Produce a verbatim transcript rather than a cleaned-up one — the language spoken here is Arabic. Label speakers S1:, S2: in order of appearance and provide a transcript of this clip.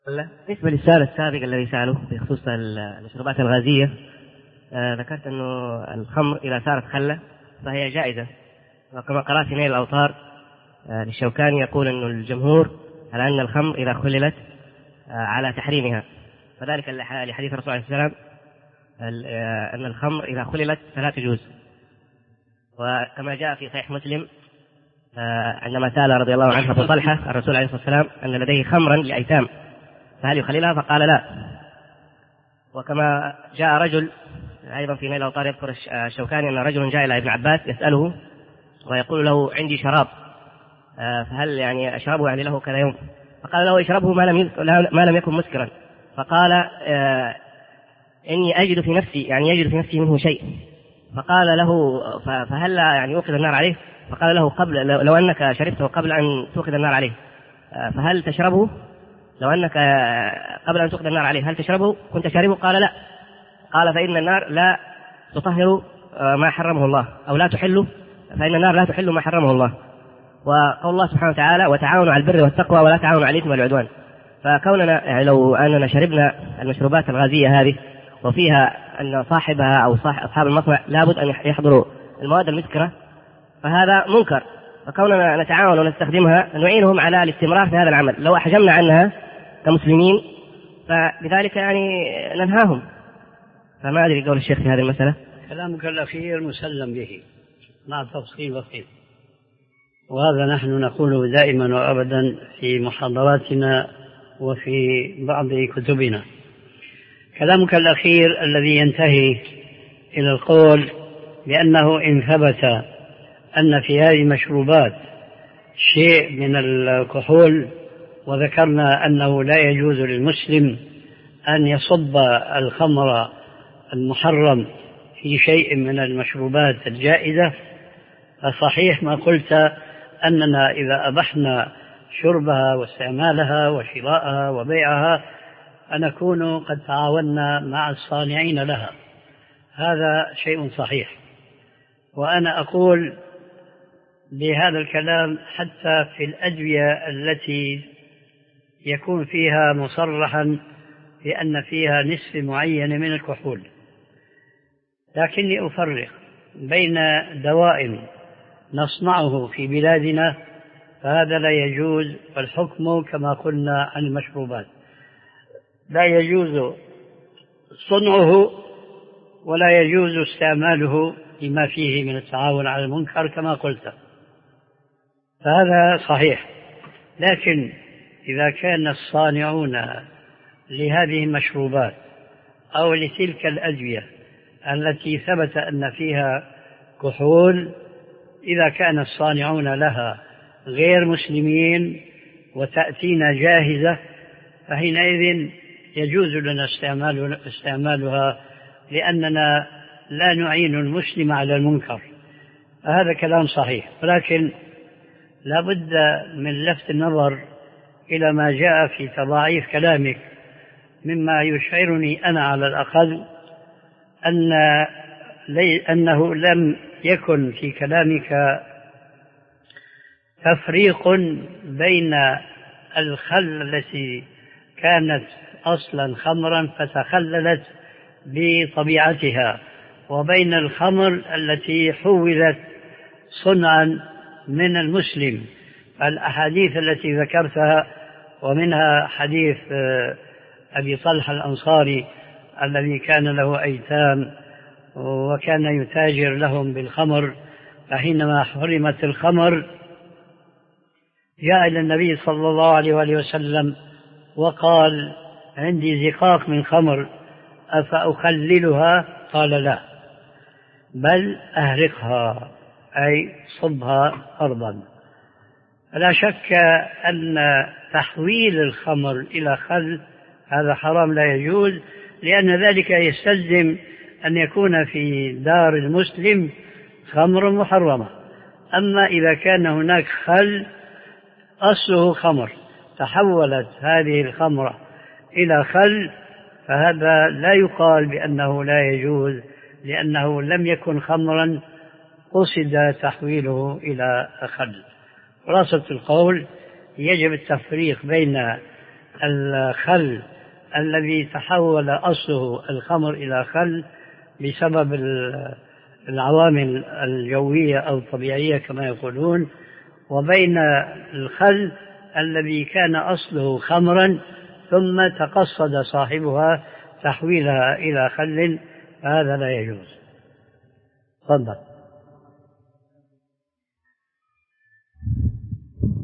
S1: بالنسبة للسؤال السابق الذي سأله بخصوص المشروبات الغازية، آه ذكرت أنه الخمر إذا صارت خلة فهي جائزة، وكما قرأت في نيل الأوطار آه للشوكاني يقول أنه الجمهور على أن الخمر إذا خللت آه على تحريمها، فذلك لحديث الرسول عليه السلام آه أن الخمر إذا خللت فلا تجوز. وكما جاء في صحيح مسلم آه عندما سأل رضي الله عنه أبو طلحة الرسول عليه الصلاة والسلام أن لديه خمرا لأيتام فهل يخللها؟ فقال لا. وكما جاء رجل أيضا في نيل الأوطار يذكر الشوكاني أن رجل جاء إلى ابن عباس يسأله ويقول له عندي شراب فهل يعني أشربه يعني له كذا يوم؟ فقال له اشربه ما لم ما لم يكن مسكرا. فقال إني أجد في نفسي يعني يجد في نفسي منه شيء. فقال له فهل يعني يوقد النار عليه؟ فقال له قبل لو أنك شربته قبل أن توقد النار عليه فهل تشربه؟ لو أنك قبل أن توقد النار عليه هل تشربه؟ كنت شاربه؟ قال لا. قال فإن النار لا تطهر ما حرمه الله، أو لا تحل، فإن النار لا تحل ما حرمه الله. وقول الله سبحانه وتعالى وتعاونوا على البر والتقوى ولا تعاونوا على الإثم والعدوان. فكوننا يعني لو أننا شربنا المشروبات الغازية هذه وفيها أن صاحبها أو صاحب أصحاب المصنع لابد أن يحضروا المواد المسكرة فهذا منكر، فكوننا نتعاون ونستخدمها نعينهم على الاستمرار في هذا العمل. لو أحجمنا عنها كمسلمين فبذلك يعني ننهاهم. فما أدري قول الشيخ في هذه المسألة.
S2: كلامك الأخير مسلم به مع تفصيل بسيط، وهذا نحن نقوله دائما وأبدا في محاضراتنا وفي بعض كتبنا. كلامك الأخير الذي ينتهي إلى القول بأنه إن ثبت أن في هذه المشروبات شيء من الكحول، وذكرنا أنه لا يجوز للمسلم أن يصب الخمر المحرم في شيء من المشروبات الجائزة، فصحيح ما قلت أننا إذا أبحنا شربها واستعمالها وشراءها وبيعها فنكون قد تعاوننا مع الصانعين لها. هذا شيء صحيح، وأنا أقول بهذا الكلام حتى في الأدوية التي يكون فيها مصرحا بأن فيها نسبة معينة من الكحول، لكني أفرق بين دواء نصنعه في بلادنا فهذا لا يجوز، والحكم كما قلنا عن المشروبات لا يجوز صنعه ولا يجوز استعماله لما فيه من التعاون على المنكر كما قلت، فهذا صحيح. لكن إذا كان الصانعون لهذه المشروبات أو لتلك الأدوية التي ثبت أن فيها كحول، إذا كان الصانعون لها غير مسلمين وتأتينا جاهزة فحينئذ يجوز لنا استعمال استعمالها لأننا لا نعين المسلم على المنكر. هذا كلام صحيح، ولكن لا بد من لفت النظر إلى ما جاء في تضاعيف كلامك مما يشعرني أنا على الأقل أن أنه لم يكن في كلامك تفريق بين الخل التي كانت أصلا خمرا فتخللت بطبيعتها وبين الخمر التي حولت صنعا من المسلم. الأحاديث التي ذكرتها ومنها حديث أبي طلحة الأنصاري الذي كان له أيتام وكان يتاجر لهم بالخمر، فحينما حرمت الخمر جاء إلى النبي صلى الله عليه وآله وسلم وقال عندي زقاق من خمر أفأخللها؟ قال لا، بل أهرقها أي صبها أرضا. لا شك أن تحويل الخمر إلى خل هذا حرام لا يجوز، لأن ذلك يستلزم أن يكون في دار المسلم خمر محرمة. أما إذا كان هناك خل أصله خمر تحولت هذه الخمرة إلى خل فهذا لا يقال بأنه لا يجوز، لأنه لم يكن خمرا قصد تحويله إلى خل. خلاصة القول يجب التفريق بين الخل الذي تحول أصله الخمر إلى خل بسبب العوامل الجوية أو الطبيعية كما يقولون، وبين الخل الذي كان أصله خمرا ثم تقصد صاحبها تحويلها إلى خل، فهذا لا يجوز. تفضل.